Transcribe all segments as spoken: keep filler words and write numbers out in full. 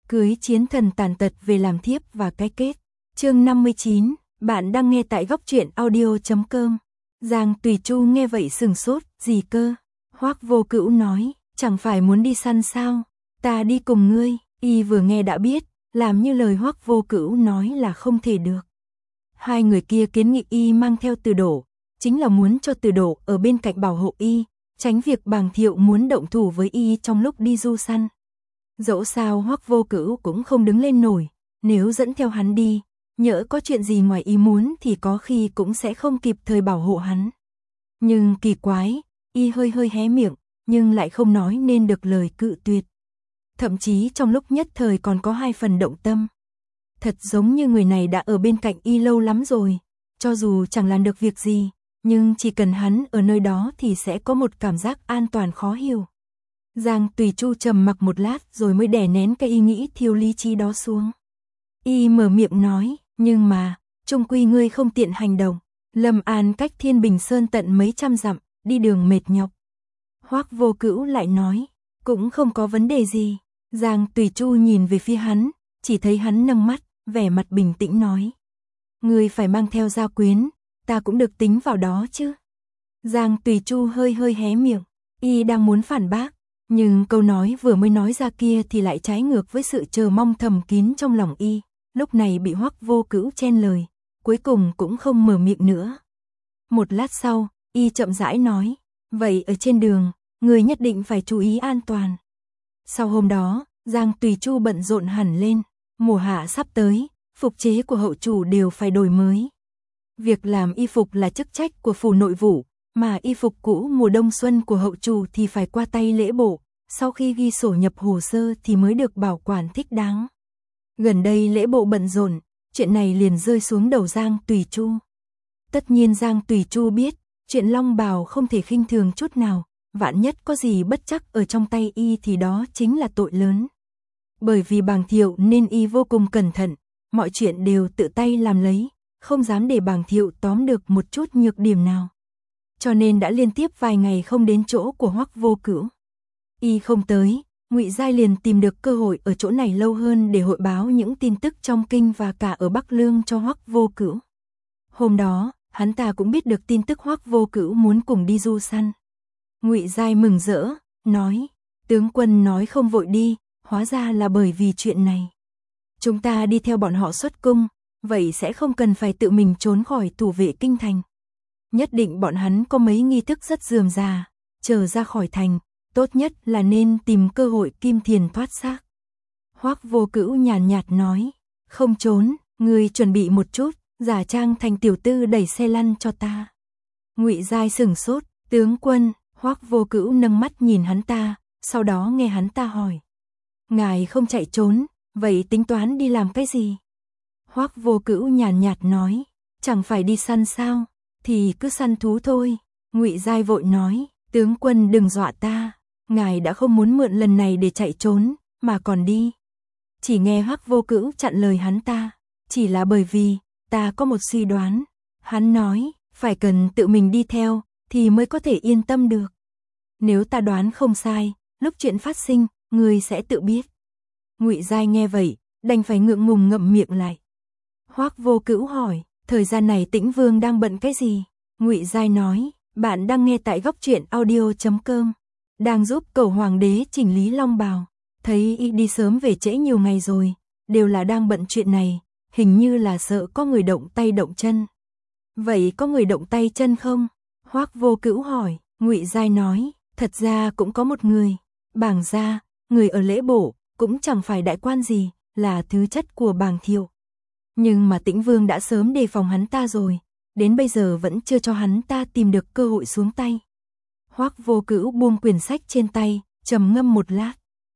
Cưới chiến thần tàn tật về làm thiếp và cái kết. Chương năm mươi chín, bạn đang nghe tại góc truyện audio chấm com. Giang Tùy Chu nghe vậy sừng sốt, gì cơ? Hoắc Vô Cữu nói, chẳng phải muốn đi săn sao? Ta đi cùng ngươi. Y vừa nghe đã biết, làm như lời Hoắc Vô Cữu nói là không thể được. Hai người kia kiến nghị Y mang theo Từ Đổ, chính là muốn cho Từ Đổ ở bên cạnh bảo hộ Y, tránh việc Bàng Thiệu muốn động thủ với Y trong lúc đi du săn. Dẫu sao Hoắc Vô Cữu cũng không đứng lên nổi, nếu dẫn theo hắn đi, nhỡ có chuyện gì ngoài ý muốn thì có khi cũng sẽ không kịp thời bảo hộ hắn. Nhưng kỳ quái, Y hơi hơi hé miệng, nhưng lại không nói nên được lời cự tuyệt. Thậm chí trong lúc nhất thời còn có hai phần động tâm. Thật giống như người này đã ở bên cạnh Y lâu lắm rồi, cho dù chẳng làm được việc gì, nhưng chỉ cần hắn ở nơi đó thì sẽ có một cảm giác an toàn khó hiểu. Giang Tùy Chu trầm mặc một lát rồi mới đè nén cái ý nghĩ thiếu lý trí đó xuống. Y mở miệng nói, nhưng mà, chung quy ngươi không tiện hành động. Lâm An cách Thiên Bình Sơn tận mấy trăm dặm, đi đường mệt nhọc. Hoắc Vô Cữu lại nói, cũng không có vấn đề gì. Giang Tùy Chu nhìn về phía hắn, chỉ thấy hắn nâng mắt, vẻ mặt bình tĩnh nói. Ngươi phải mang theo gia quyến, ta cũng được tính vào đó chứ. Giang Tùy Chu hơi hơi hé miệng, Y đang muốn phản bác, nhưng câu nói vừa mới nói ra kia thì lại trái ngược với sự chờ mong thầm kín trong lòng Y, lúc này bị Hoắc Vô Cữu chen lời, cuối cùng cũng không mở miệng nữa. Một lát sau, Y chậm rãi nói, vậy ở trên đường, người nhất định phải chú ý an toàn. Sau hôm đó, Giang Tùy Chu bận rộn hẳn lên, mùa hạ sắp tới, phục chế của hậu chủ đều phải đổi mới. Việc làm y phục là chức trách của phủ nội vụ, mà y phục cũ mùa đông xuân của hậu chủ thì phải qua tay lễ bộ, sau khi ghi sổ nhập hồ sơ thì mới được bảo quản thích đáng. Gần đây lễ bộ bận rộn, chuyện này liền rơi xuống đầu Giang Tùy Chu. Tất nhiên Giang Tùy Chu biết, chuyện long bào không thể khinh thường chút nào, vạn nhất có gì bất trắc ở trong tay Y thì đó chính là tội lớn. Bởi vì Bàng Thiệu nên Y vô cùng cẩn thận, mọi chuyện đều tự tay làm lấy, không dám để Bàng Thiệu tóm được một chút nhược điểm nào. Cho nên đã liên tiếp vài ngày không đến chỗ của Hoắc Vô Cữu. Y không tới, Ngụy Giai liền tìm được cơ hội ở chỗ này lâu hơn để hội báo những tin tức trong kinh và cả ở Bắc Lương cho Hoắc Vô Cữu. Hôm đó, hắn ta cũng biết được tin tức Hoắc Vô Cữu muốn cùng đi du săn. Ngụy Giai mừng rỡ, nói, tướng quân nói không vội đi, hóa ra là bởi vì chuyện này. Chúng ta đi theo bọn họ xuất cung, vậy sẽ không cần phải tự mình trốn khỏi thủ vệ kinh thành. Nhất định bọn hắn có mấy nghi thức rất rườm rà, chờ ra khỏi thành, tốt nhất là nên tìm cơ hội kim thiền thoát xác. Hoắc Vô Cữu nhàn nhạt nói, không trốn, ngươi chuẩn bị một chút, giả trang thành tiểu tư đẩy xe lăn cho ta. Ngụy Giai sừng sốt, tướng quân. Hoắc Vô Cữu nâng mắt nhìn hắn ta, sau đó nghe hắn ta hỏi. Ngài không chạy trốn, vậy tính toán đi làm cái gì? Hoắc Vô Cữu nhàn nhạt nói, chẳng phải đi săn sao, thì cứ săn thú thôi. Ngụy Giai vội nói, tướng quân đừng dọa ta, ngài đã không muốn mượn lần này để chạy trốn, mà còn đi. Chỉ nghe Hoắc Vô Cữu chặn lời hắn ta, chỉ là bởi vì, ta có một suy đoán. Hắn nói, phải cần tự mình đi theo, thì mới có thể yên tâm được. Nếu ta đoán không sai, lúc chuyện phát sinh, người sẽ tự biết. Ngụy Giai nghe vậy, đành phải ngượng ngùng ngậm miệng lại. Hoắc Vô Cữu hỏi, thời gian này Tĩnh Vương đang bận cái gì? Ngụy Giai nói, bạn đang nghe tại góc truyện audio chấm com, đang giúp Cẩu Hoàng đế chỉnh lý long bào, thấy Y đi sớm về trễ nhiều ngày rồi, đều là đang bận chuyện này, hình như là sợ có người động tay động chân. Vậy có người động tay chân không? Hoắc Vô Cữu hỏi. Ngụy Giai nói, thật ra cũng có một người, Bàng gia, người ở lễ bộ, cũng chẳng phải đại quan gì, là thứ chất của Bàng Thiệu. Nhưng mà Tĩnh Vương đã sớm đề phòng hắn ta rồi, đến bây giờ vẫn chưa cho hắn ta tìm được cơ hội xuống tay. Hoắc Vô Cữu buông quyển sách trên tay, trầm ngâm một lát.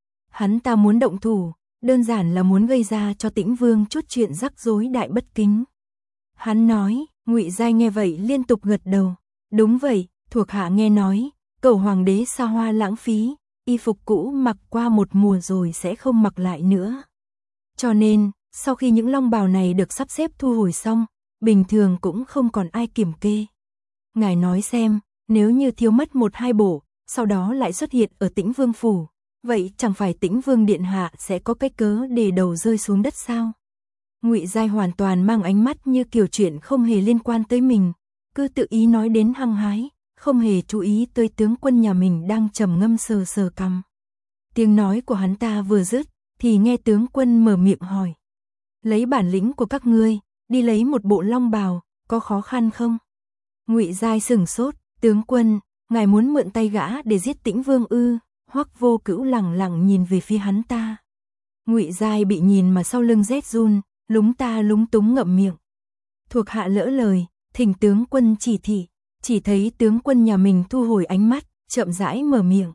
Hắn ta muốn động thủ, đơn giản là muốn gây ra cho Tĩnh Vương chút chuyện rắc rối đại bất kính. Hắn nói, Ngụy Giai nghe vậy liên tục gật đầu, đúng vậy. Thuộc hạ nghe nói, Cẩu Hoàng đế xa hoa lãng phí, y phục cũ mặc qua một mùa rồi sẽ không mặc lại nữa. Cho nên, sau khi những long bào này được sắp xếp thu hồi xong, bình thường cũng không còn ai kiểm kê. Ngài nói xem, nếu như thiếu mất một hai bộ, sau đó lại xuất hiện ở Tĩnh Vương phủ, vậy chẳng phải Tĩnh Vương điện hạ sẽ có cái cớ để đầu rơi xuống đất sao? Ngụy Giai hoàn toàn mang ánh mắt như kiểu chuyện không hề liên quan tới mình, cứ tự ý nói đến hăng hái, không hề chú ý tới tướng quân nhà mình đang trầm ngâm sờ sờ cằm. Tiếng nói của hắn ta vừa dứt, thì nghe tướng quân mở miệng hỏi. Lấy bản lĩnh của các ngươi, đi lấy một bộ long bào, có khó khăn không? Ngụy Giai sửng sốt, tướng quân, ngài muốn mượn tay gã để giết Tĩnh Vương ư? Hoắc Vô Cữu lẳng lặng nhìn về phía hắn ta. Ngụy Giai bị nhìn mà sau lưng rét run, lúng ta lúng túng ngậm miệng. Thuộc hạ lỡ lời, thỉnh tướng quân chỉ thị, chỉ thấy tướng quân nhà mình thu hồi ánh mắt, chậm rãi mở miệng.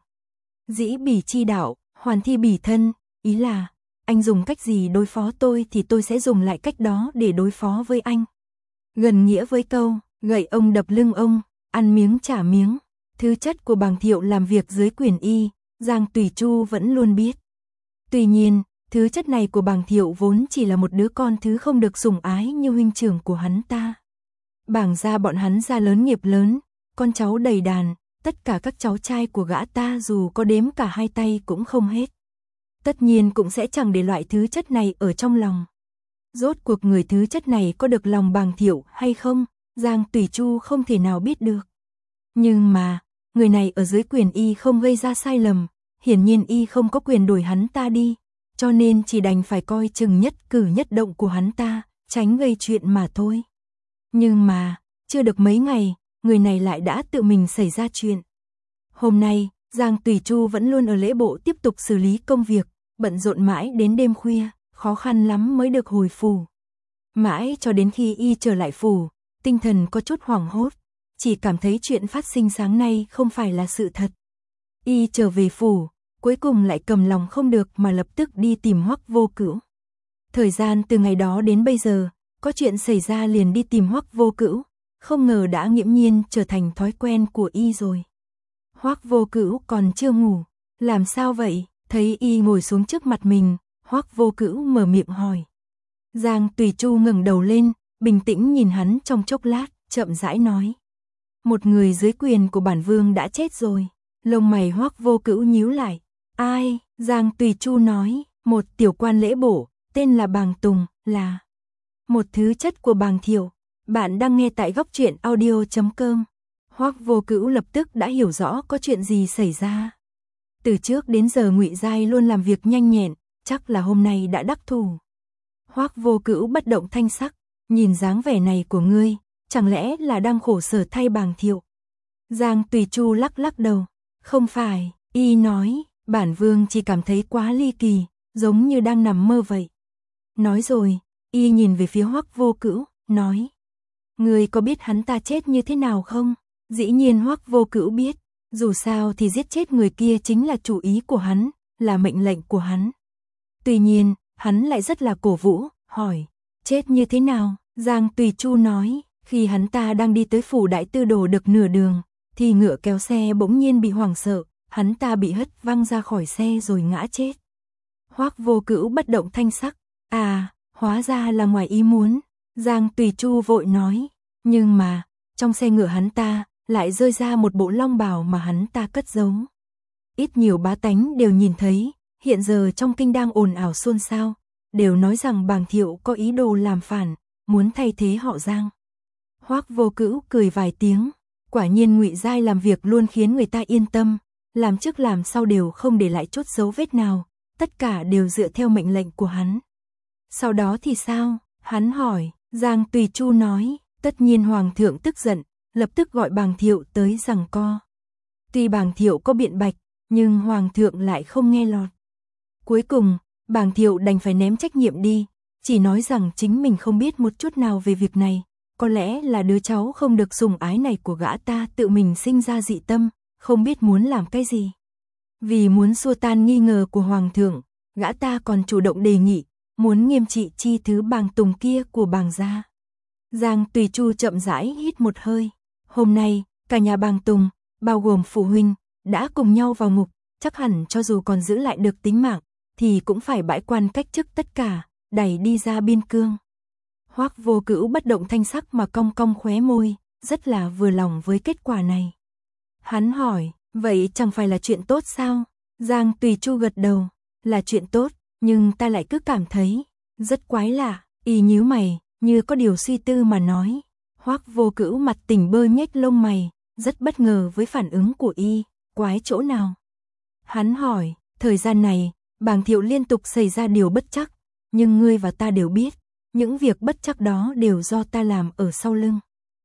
Dĩ bỉ chi đạo, hoàn thi bỉ thân, ý là, anh dùng cách gì đối phó tôi thì tôi sẽ dùng lại cách đó để đối phó với anh. Gần nghĩa với câu, gậy ông đập lưng ông, ăn miếng trả miếng. Thứ chất của Bàng Thiệu làm việc dưới quyền y, Giang Tùy Chu vẫn luôn biết. Tuy nhiên, thứ chất này của Bàng Thiệu vốn chỉ là một đứa con thứ không được sủng ái như huynh trưởng của hắn ta. Bàng gia bọn hắn gia lớn nghiệp lớn, con cháu đầy đàn, tất cả các cháu trai của gã ta dù có đếm cả hai tay cũng không hết. Tất nhiên cũng sẽ chẳng để loại thứ chất này ở trong lòng. Rốt cuộc người thứ chất này có được lòng Bàng Thiệu hay không, Giang Tùy Chu không thể nào biết được. Nhưng mà, người này ở dưới quyền y không gây ra sai lầm, hiển nhiên y không có quyền đuổi hắn ta đi, cho nên chỉ đành phải coi chừng nhất cử nhất động của hắn ta, tránh gây chuyện mà thôi. Nhưng mà, chưa được mấy ngày, người này lại đã tự mình xảy ra chuyện. Hôm nay, Giang Tùy Chu vẫn luôn ở lễ bộ tiếp tục xử lý công việc, bận rộn mãi đến đêm khuya, khó khăn lắm mới được hồi phủ. Mãi cho đến khi y trở lại phủ, tinh thần có chút hoảng hốt, chỉ cảm thấy chuyện phát sinh sáng nay không phải là sự thật. Y trở về phủ, cuối cùng lại cầm lòng không được mà lập tức đi tìm Hoắc Vô Cữu. Thời gian từ ngày đó đến bây giờ, có chuyện xảy ra liền đi tìm Hoắc Vô Cữu, không ngờ đã nghiễm nhiên trở thành thói quen của y rồi. Hoắc Vô Cữu còn chưa ngủ, làm sao vậy? Thấy y ngồi xuống trước mặt mình, Hoắc Vô Cữu mở miệng hỏi. Giang Tùy Chu ngẩng đầu lên, bình tĩnh nhìn hắn trong chốc lát, chậm rãi nói. Một người dưới quyền của bản vương đã chết rồi. Lông mày Hoắc Vô Cữu nhíu lại. Ai? Giang Tùy Chu nói, một tiểu quan lễ bộ, tên là Bàng Tùng, là một thứ chất của Bàng Thiệu. Bạn đang nghe tại góc truyện audio chấm com. Hoắc Vô Cữu lập tức đã hiểu rõ có chuyện gì xảy ra. Từ trước đến giờ Ngụy Giai luôn làm việc nhanh nhẹn, chắc là hôm nay đã đắc thủ. Hoắc Vô Cữu bất động thanh sắc, nhìn dáng vẻ này của ngươi, chẳng lẽ là đang khổ sở thay Bàng Thiệu? Giang Tùy Chu lắc lắc đầu, không phải, y nói, bản vương chỉ cảm thấy quá ly kỳ, giống như đang nằm mơ vậy. Nói rồi, y nhìn về phía Hoắc Vô Cữu, nói, ngươi có biết hắn ta chết như thế nào không? Dĩ nhiên Hoắc Vô Cữu biết, dù sao thì giết chết người kia chính là chủ ý của hắn, là mệnh lệnh của hắn. Tuy nhiên, hắn lại rất là cổ vũ, hỏi, chết như thế nào? Giang Tùy Chu nói, khi hắn ta đang đi tới phủ đại tư đồ được nửa đường, thì ngựa kéo xe bỗng nhiên bị hoảng sợ, hắn ta bị hất văng ra khỏi xe rồi ngã chết. Hoắc Vô Cữu bất động thanh sắc, à, hóa ra là ngoài ý muốn. Giang Tùy Chu vội nói, nhưng mà, trong xe ngựa hắn ta, lại rơi ra một bộ long bào mà hắn ta cất giấu. Ít nhiều bá tánh đều nhìn thấy, hiện giờ trong kinh đang ồn ào xôn xao, đều nói rằng Bàng Thiệu có ý đồ làm phản, muốn thay thế họ Giang. Hoắc Vô Cữu cười vài tiếng, quả nhiên Ngụy Giai làm việc luôn khiến người ta yên tâm, làm trước làm sau đều không để lại chút dấu vết nào, tất cả đều dựa theo mệnh lệnh của hắn. Sau đó thì sao? Hắn hỏi. Giang Tùy Chu nói, tất nhiên Hoàng thượng tức giận, lập tức gọi Bàng Thiệu tới giằng co. Tuy Bàng Thiệu có biện bạch, nhưng Hoàng thượng lại không nghe lọt. Cuối cùng, Bàng Thiệu đành phải ném trách nhiệm đi, chỉ nói rằng chính mình không biết một chút nào về việc này, có lẽ là đứa cháu không được sủng ái này của gã ta tự mình sinh ra dị tâm, không biết muốn làm cái gì. Vì muốn xua tan nghi ngờ của Hoàng thượng, gã ta còn chủ động đề nghị, muốn nghiêm trị chi thứ Bàng Tùng kia của Bàng gia. Giang Tùy Chu chậm rãi hít một hơi. Hôm nay, cả nhà Bàng Tùng, bao gồm phụ huynh, đã cùng nhau vào ngục, chắc hẳn cho dù còn giữ lại được tính mạng, thì cũng phải bãi quan cách chức tất cả, đẩy đi ra biên cương. Hoắc Vô Cữu bất động thanh sắc mà cong cong khóe môi, rất là vừa lòng với kết quả này. Hắn hỏi, vậy chẳng phải là chuyện tốt sao? Giang Tùy Chu gật đầu, là chuyện tốt, nhưng ta lại cứ cảm thấy rất quái lạ. Y nhíu mày, như có điều suy tư mà nói. Hoắc Vô Cữu mặt tỉnh bơ nhếch lông mày, rất bất ngờ với phản ứng của y. Quái chỗ nào? Hắn hỏi, thời gian này, Bàng Thiệu liên tục xảy ra điều bất trắc, nhưng ngươi và ta đều biết, những việc bất trắc đó đều do ta làm ở sau lưng.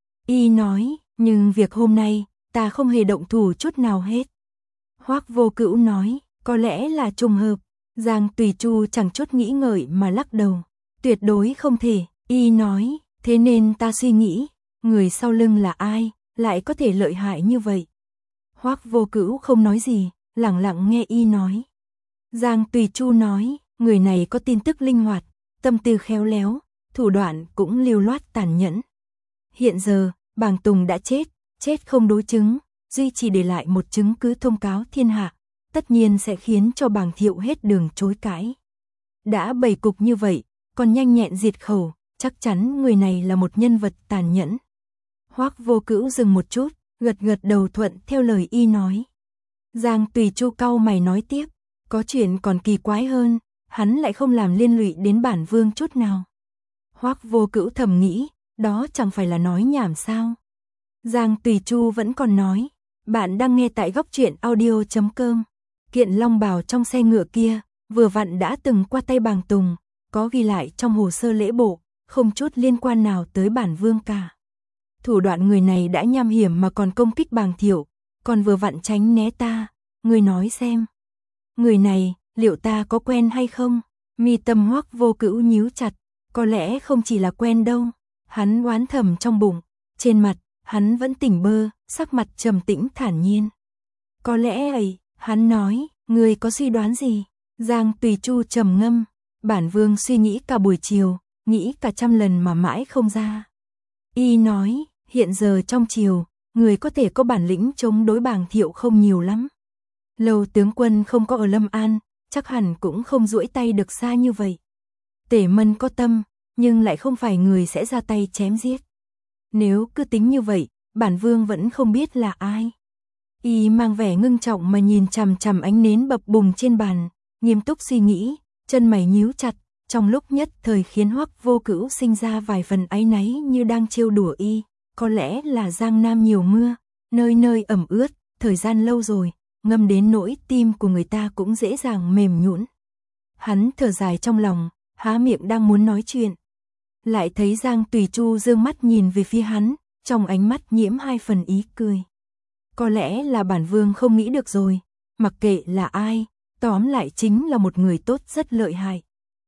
Y nói, nhưng việc hôm nay, ta không hề động thủ chút nào hết. Hoắc Vô Cữu nói, có lẽ là trùng hợp. Giang Tùy Chu chẳng chút nghĩ ngợi mà lắc đầu, tuyệt đối không thể. Y nói, thế nên ta suy nghĩ, người sau lưng là ai, lại có thể lợi hại như vậy. Hoắc Vô Cữu không nói gì, lặng lặng nghe y nói. Giang Tùy Chu nói, người này có tin tức linh hoạt, tâm tư khéo léo, thủ đoạn cũng lưu loát tàn nhẫn. Hiện giờ, Bàng Tùng đã chết, chết không đối chứng, duy chỉ để lại một chứng cứ thông cáo thiên hạ, tất nhiên sẽ khiến cho Bàng Thiệu hết đường chối cãi. Đã bày cục như vậy, còn nhanh nhẹn diệt khẩu, chắc chắn người này là một nhân vật tàn nhẫn. Hoắc Vô Cữu dừng một chút, gật gật đầu thuận theo lời y nói. Giang Tùy Chu cau mày nói tiếp, có chuyện còn kỳ quái hơn, hắn lại không làm liên lụy đến bản vương chút nào. Hoắc Vô Cữu thầm nghĩ, đó chẳng phải là nói nhảm sao. Giang Tùy Chu vẫn còn nói, bạn đang nghe tại góc truyện audio chấm com. Kiện long bào trong xe ngựa kia, vừa vặn đã từng qua tay Bàng Tùng, có ghi lại trong hồ sơ lễ bộ, không chút liên quan nào tới bản vương cả. Thủ đoạn người này đã nham hiểm mà còn công kích Bàng Thiệu, còn vừa vặn tránh né ta, người nói xem. Người này, liệu ta có quen hay không? Mi tâm Hoắc Vô Cữu nhíu chặt, có lẽ không chỉ là quen đâu. Hắn oán thầm trong bụng, trên mặt, hắn vẫn tỉnh bơ, sắc mặt trầm tĩnh thản nhiên. Có lẽ ấy, hắn nói, người có suy đoán gì? Giang Tùy Chu trầm ngâm, bản vương suy nghĩ cả buổi chiều, nghĩ cả trăm lần mà mãi không ra. Y nói, hiện giờ trong triều, người có thể có bản lĩnh chống đối Bàng Thiệu không nhiều lắm. Lâu tướng quân không có ở Lâm An, chắc hẳn cũng không duỗi tay được xa như vậy. Tể Mân có tâm, nhưng lại không phải người sẽ ra tay chém giết. Nếu cứ tính như vậy, bản vương vẫn không biết là ai. Y mang vẻ ngưng trọng mà nhìn chằm chằm ánh nến bập bùng trên bàn, nghiêm túc suy nghĩ, chân mày nhíu chặt, trong lúc nhất thời khiến Hoắc Vô Cữu sinh ra vài phần áy náy như đang trêu đùa y. Có lẽ là Giang Nam nhiều mưa, nơi nơi ẩm ướt, thời gian lâu rồi, ngâm đến nỗi tim của người ta cũng dễ dàng mềm nhũn. Hắn thở dài trong lòng, há miệng đang muốn nói chuyện. Lại thấy Giang Tùy Chu dương mắt nhìn về phía hắn, trong ánh mắt nhiễm hai phần ý cười. Có lẽ là bản vương không nghĩ được rồi, mặc kệ là ai, tóm lại chính là một người tốt rất lợi hại.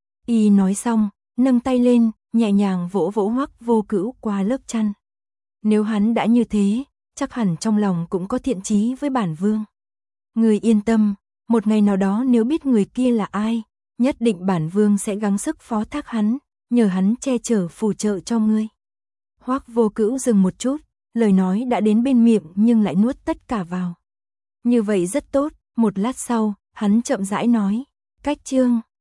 Y nói xong, nâng tay lên, nhẹ nhàng vỗ vỗ Hoắc Vô Cữu qua lớp chăn. Nếu hắn đã như thế, chắc hẳn trong lòng cũng có thiện chí với bản vương. Người yên tâm, một ngày nào đó nếu biết người kia là ai, nhất định bản vương sẽ gắng sức phó thác hắn, nhờ hắn che chở phù trợ cho ngươi. Hoắc Vô Cữu dừng một chút, lời nói đã đến bên miệng nhưng lại nuốt tất cả vào. Như vậy rất tốt, một lát sau, hắn chậm rãi nói, cách chương